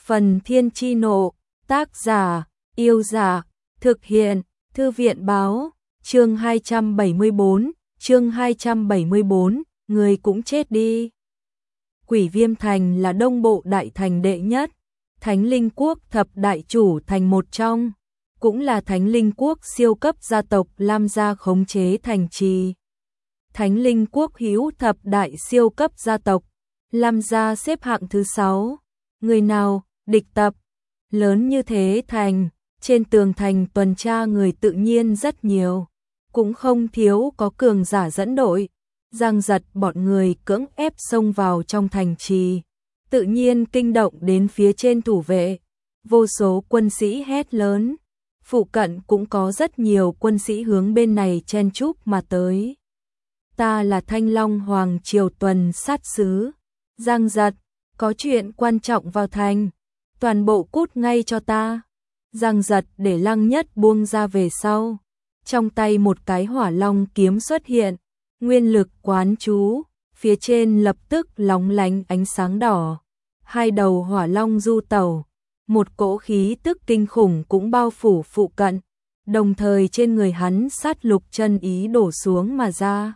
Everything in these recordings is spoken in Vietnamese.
Phần Thiên Chi Nộ, tác giả, Yêu Giả, thực hiện, Thư viện Báo, chương 274, người cũng chết đi. Quỷ Viêm Thành là Đông Bộ đại thành đệ nhất, Thánh Linh Quốc thập đại chủ thành một trong, cũng là Thánh Linh Quốc siêu cấp gia tộc Lam gia khống chế thành trì. Thánh Linh Quốc hữu thập đại siêu cấp gia tộc, Lam gia xếp hạng thứ 6. Người nào, địch tập, lớn như thế thành, trên tường thành tuần tra người tự nhiên rất nhiều, cũng không thiếu có cường giả dẫn đội. Giang Giật bọn người cưỡng ép xông vào trong thành trì, tự nhiên kinh động đến phía trên thủ vệ, vô số quân sĩ hét lớn, phụ cận cũng có rất nhiều quân sĩ hướng bên này chen chúc mà tới. Ta là Thanh Long Hoàng Triều tuần sát sứ, Giang Giật, có chuyện quan trọng vào thành, toàn bộ cút ngay cho ta. Giang Giật để Lăng Nhất buông ra về sau, trong tay một cái hỏa long kiếm xuất hiện, nguyên lực quán chú, phía trên lập tức lóng lánh ánh sáng đỏ. Hai đầu hỏa long du tẩu, một cỗ khí tức kinh khủng cũng bao phủ phụ cận, đồng thời trên người hắn sát lục chân ý đổ xuống mà ra.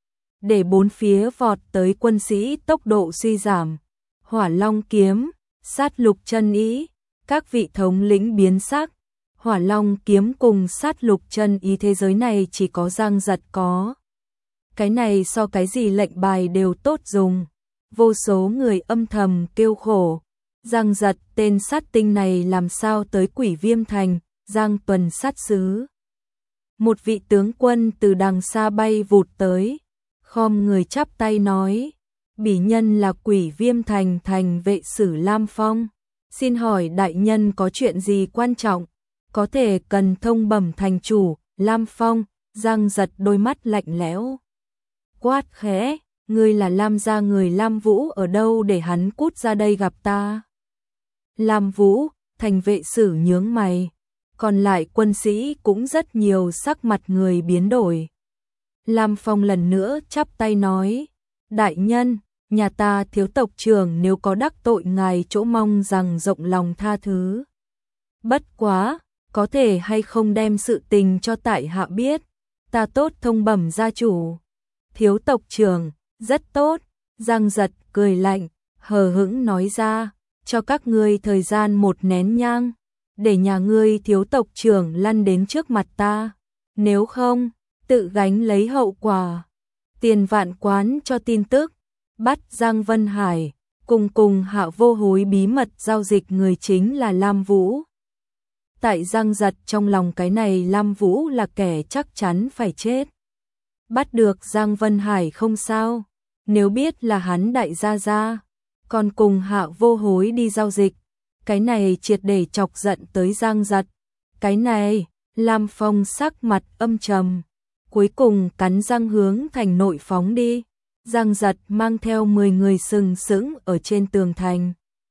Để bốn phía vọt tới quân sĩ tốc độ suy giảm, hỏa long kiếm, sát lục chân ý, các vị thống lĩnh biến sắc. Hỏa long kiếm cùng sát lục chân ý thế giới này chỉ có Giang Giật có. Cái này so cái gì lệnh bài đều tốt dùng. Vô số người âm thầm kêu khổ. Giang Giật tên sát tinh này làm sao tới Quỷ Viêm Thành, Giang tuần sát sứ. Một vị tướng quân từ đằng xa bay vụt tới, khom người chắp tay nói, bỉ nhân là Quỷ Viêm Thành thành vệ sử Lam Phong. Xin hỏi đại nhân có chuyện gì quan trọng, có thể cần thông bẩm thành chủ, Lam Phong. Giang Giật đôi mắt lạnh lẽo, quát khẽ, ngươi là Lam gia người Lam Vũ ở đâu để hắn cút ra đây gặp ta. Lam Vũ, thành vệ sử nhướng mày, còn lại quân sĩ cũng rất nhiều, sắc mặt người biến đổi. Lam Phong lần nữa chắp tay nói, đại nhân, nhà ta thiếu tộc trưởng nếu có đắc tội ngài chỗ mong rằng rộng lòng tha thứ. Bất quá, có thể hay không đem sự tình cho tại hạ biết, ta tốt thông bẩm gia chủ. Thiếu tộc trưởng, rất tốt. Giang Giật cười lạnh, hờ hững nói ra, cho các ngươi thời gian 1 nén nhang, để nhà ngươi thiếu tộc trưởng lăn đến trước mặt ta, nếu không, tự gánh lấy hậu quả. Tiền Vạn Quán cho tin tức, bắt Giang Vân Hải, cùng Hạ Vô Hối bí mật giao dịch người chính là Lam Vũ. Tại Giang Giật trong lòng cái này Lam Vũ là kẻ chắc chắn phải chết. Bắt được Giang Vân Hải không sao, nếu biết là hắn đại gia gia, còn cùng Hạ Vô Hối đi giao dịch, cái này triệt để chọc giận tới Giang Giật. Cái này, Lam Phong sắc mặt âm trầm, cuối cùng cắn răng hướng thành nội phóng đi. Giang Giật mang theo 10 người sừng sững ở trên tường thành.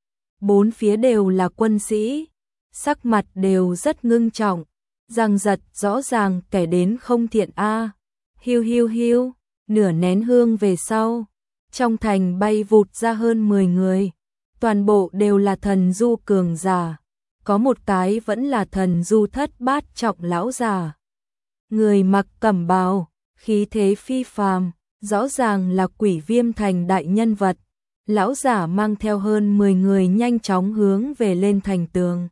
Bốn phía đều là quân sĩ, sắc mặt đều rất ngưng trọng. Giang Giật rõ ràng kẻ đến không thiện a. Hiu hiu hiu, nửa nén hương về sau, trong thành bay vụt ra hơn 10 người, toàn bộ đều là thần du cường giả, có một cái vẫn là thần du thất bát trọng lão già. Người mặc cẩm bào, khí thế phi phàm, rõ ràng là Quỷ Viêm Thành đại nhân vật. Lão giả mang theo hơn 10 người nhanh chóng hướng về lên thành tường.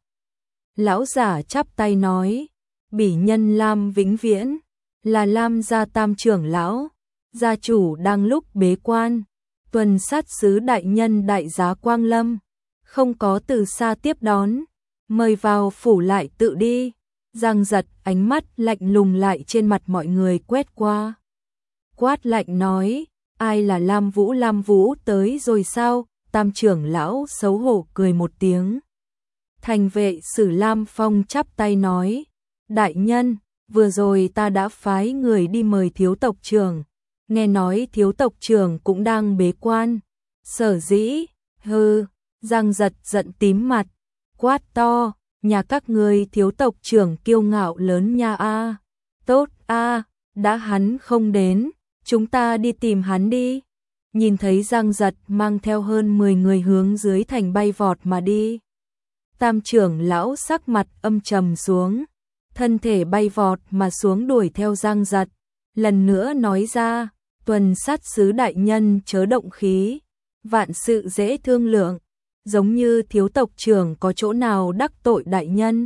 Lão giả chắp tay nói, bỉ nhân Lam vĩnh viễn, là Lam gia tam trưởng lão, gia chủ đang lúc bế quan, tuần sát sứ đại nhân đại giá quang lâm, không có từ xa tiếp đón, mời vào phủ lại tự đi. Giang Giật ánh mắt lạnh lùng lại trên mặt mọi người quét qua, quát lạnh nói, ai là Lam Vũ? Lam Vũ tới rồi sao? Tam trưởng lão xấu hổ cười một tiếng. Thành vệ sử Lam Phong chắp tay nói, đại nhân, vừa rồi ta đã phái người đi mời thiếu tộc trưởng, nghe nói thiếu tộc trưởng cũng đang bế quan. Sở dĩ, hừ. Giang Giật giận tím mặt, quát to, nhà các ngươi thiếu tộc trưởng kiêu ngạo lớn nha a. Tốt a, đã hắn không đến, chúng ta đi tìm hắn đi. Nhìn thấy Giang Giật mang theo hơn 10 người hướng dưới thành bay vọt mà đi, Tam trưởng lão sắc mặt âm trầm xuống, thân thể bay vọt mà xuống đuổi theo Giang Giật, lần nữa nói ra, tuần sát sứ đại nhân chớ động khí, vạn sự dễ thương lượng, giống như thiếu tộc trưởng có chỗ nào đắc tội đại nhân.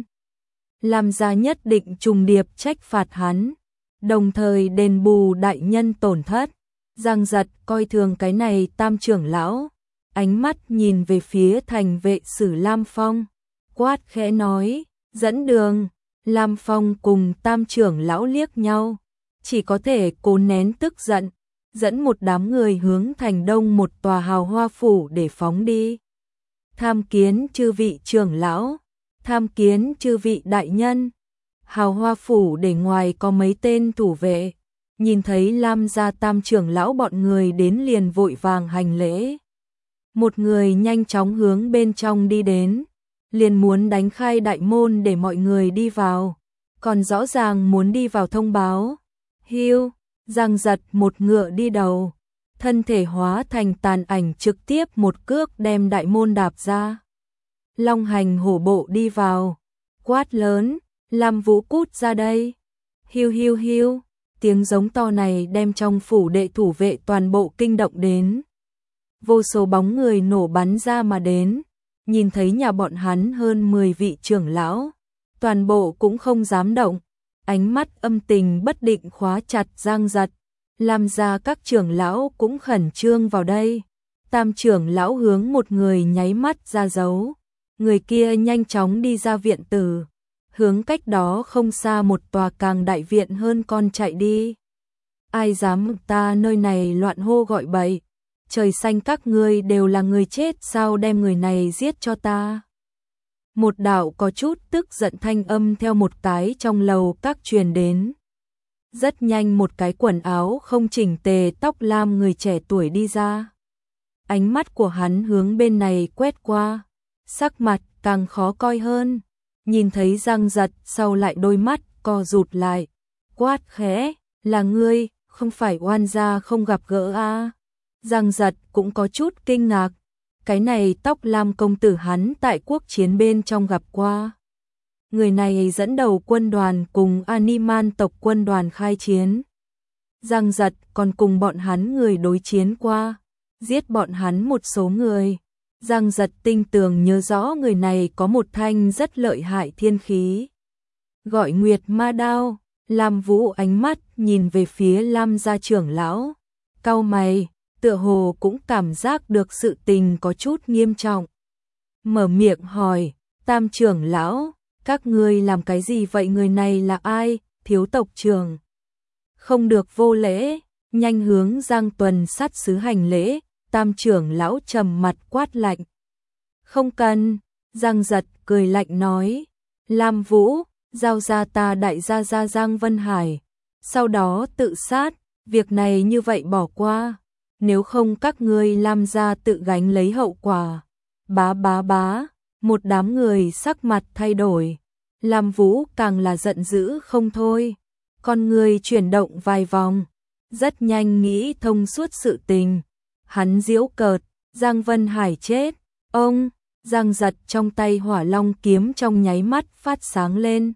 Làm ra nhất định trùng điệp trách phạt hắn, đồng thời đền bù đại nhân tổn thất. Giang Giật coi thường cái này Tam trưởng lão, ánh mắt nhìn về phía thành vệ sử Lam Phong, quát khẽ nói, dẫn đường. Lam Phong cùng Tam trưởng lão liếc nhau, chỉ có thể cố nén tức giận, dẫn một đám người hướng thành đông một tòa hào hoa phủ để phóng đi. Tham kiến chư vị trưởng lão, tham kiến chư vị đại nhân. Hào hoa phủ để ngoài có mấy tên thủ vệ, nhìn thấy Lam gia Tam trưởng lão bọn người đến liền vội vàng hành lễ. Một người nhanh chóng hướng bên trong đi đến, liền muốn đánh khai đại môn để mọi người đi vào, còn rõ ràng muốn đi vào thông báo. Hiu, Giang Giật một ngựa đi đầu, thân thể hóa thành tàn ảnh trực tiếp một cước đem đại môn đạp ra. Long hành hổ bộ đi vào, quát lớn, Lam Vũ cút ra đây. Hiu hiu hiu, tiếng giống to này đem trong phủ đệ thủ vệ toàn bộ kinh động đến. Vô số bóng người nổ bắn ra mà đến, nhìn thấy nhà bọn hắn hơn 10 vị trưởng lão, toàn bộ cũng không dám động, ánh mắt âm tình bất định khóa chặt Giang Giật, làm ra các trưởng lão cũng khẩn trương vào đây. Tam trưởng lão hướng một người nháy mắt ra dấu, người kia nhanh chóng đi ra viện tử, hướng cách đó không xa một tòa càng đại viện hơn con chạy đi. Ai dám ta nơi này loạn hô gọi bậy, trời xanh các ngươi đều là người chết sao, đem người này giết cho ta. Một đạo có chút tức giận thanh âm theo một cái trong lầu các truyền đến. Rất nhanh một cái quần áo không chỉnh tề tóc lam người trẻ tuổi đi ra. Ánh mắt của hắn hướng bên này quét qua, sắc mặt càng khó coi hơn. Nhìn thấy Giang Giật sau lại đôi mắt co rụt lại, quát khẽ, là ngươi, không phải oan gia không gặp gỡ a? Giang Giật cũng có chút kinh ngạc, cái này tóc lam công tử hắn tại quốc chiến bên trong gặp qua. Người này dẫn đầu quân đoàn cùng Animan tộc quân đoàn khai chiến. Giang Giật còn cùng bọn hắn người đối chiến qua, giết bọn hắn một số người. Giang Giật tinh tường nhớ rõ người này có một thanh rất lợi hại thiên khí, gọi Nguyệt Ma Đao. Lam Vũ ánh mắt nhìn về phía Lam gia trưởng lão, cau mày, tựa hồ cũng cảm giác được sự tình có chút nghiêm trọng. Mở miệng hỏi, Tam trưởng lão, các ngươi làm cái gì vậy, người này là ai? Thiếu tộc trưởng. Không được vô lễ, nhanh hướng Giang Tuần sát sứ hành lễ. Tam trưởng lão trầm mặt quát lạnh. Không cần, Giang Giật cười lạnh nói, Lam Vũ, giao ra ta đại gia gia Giang Vân Hải, sau đó tự sát, việc này như vậy bỏ qua, nếu không các ngươi Lam gia tự gánh lấy hậu quả. Bá bá bá, một đám người sắc mặt thay đổi, Lam Vũ càng là giận dữ không thôi, con người chuyển động vài vòng, rất nhanh nghĩ thông suốt sự tình. Hắn giễu cợt, Giang Vân Hải chết, ông, Giang Giật trong tay hỏa long kiếm trong nháy mắt phát sáng lên.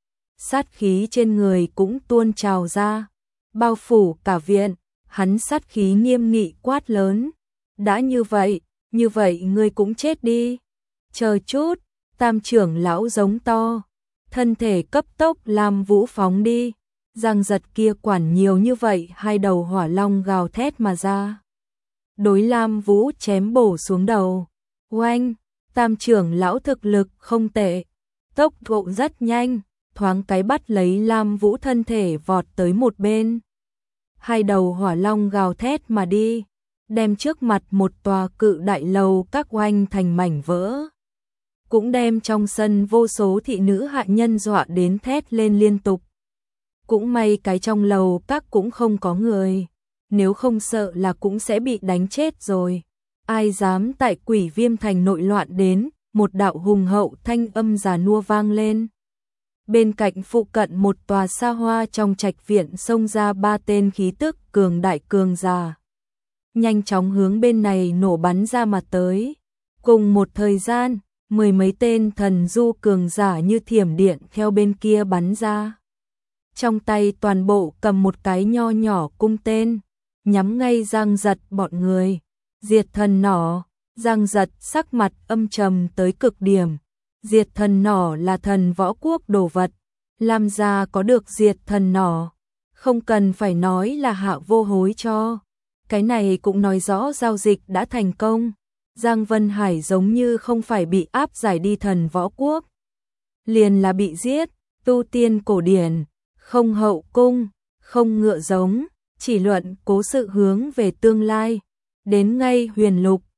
Sát khí trên người cũng tuôn trào ra, bao phủ cả viện, hắn sát khí nghiêm nghị quát lớn. Đã như vậy ngươi cũng chết đi. Chờ chút, Tam trưởng lão giống to, thân thể cấp tốc Lam Vũ phóng đi. Giang Giật kia quản nhiều như vậy, hai đầu hỏa long gào thét mà ra, đối Lam Vũ chém bổ xuống đầu. Oanh, Tam trưởng lão thực lực không tệ, tốc độ rất nhanh, thoáng cái bắt lấy Lam Vũ thân thể vọt tới một bên. Hai đầu hỏa long gào thét mà đi, đem trước mặt một tòa cự đại lầu các oanh thành mảnh vỡ. Cũng đem trong sân vô số thị nữ hạ nhân dọa đến thét lên liên tục. Cũng may cái trong lầu các cũng không có người, nếu không sợ là cũng sẽ bị đánh chết rồi. Ai dám tại Quỷ Viêm thành nội loạn đến, một đạo hùng hậu thanh âm già nua vang lên. Bên cạnh phụ cận một tòa xa hoa trong trạch viện xông ra ba tên khí tức cường đại cường già, nhanh chóng hướng bên này nổ bắn ra mà tới. Cùng một thời gian, 10 mấy tên thần du cường giả như thiểm điện theo bên kia bắn ra. Trong tay toàn bộ cầm một cái nho nhỏ cung tên, nhắm ngay Giang Giật bọn người. Diệt thần nỏ, Giang Giật sắc mặt âm trầm tới cực điểm. Diệt thần nỏ là thần võ quốc đồ vật, Lam gia có được diệt thần nỏ, không cần phải nói là Hạ Vô Hối cho. Cái này cũng nói rõ giao dịch đã thành công. Giang Vân Hải giống như không phải bị áp giải đi thần võ quốc, liền là bị giết. Tu tiên cổ điển, không hậu cung, không ngựa giống, chỉ luận cố sự hướng về tương lai. Đến ngay huyền lục,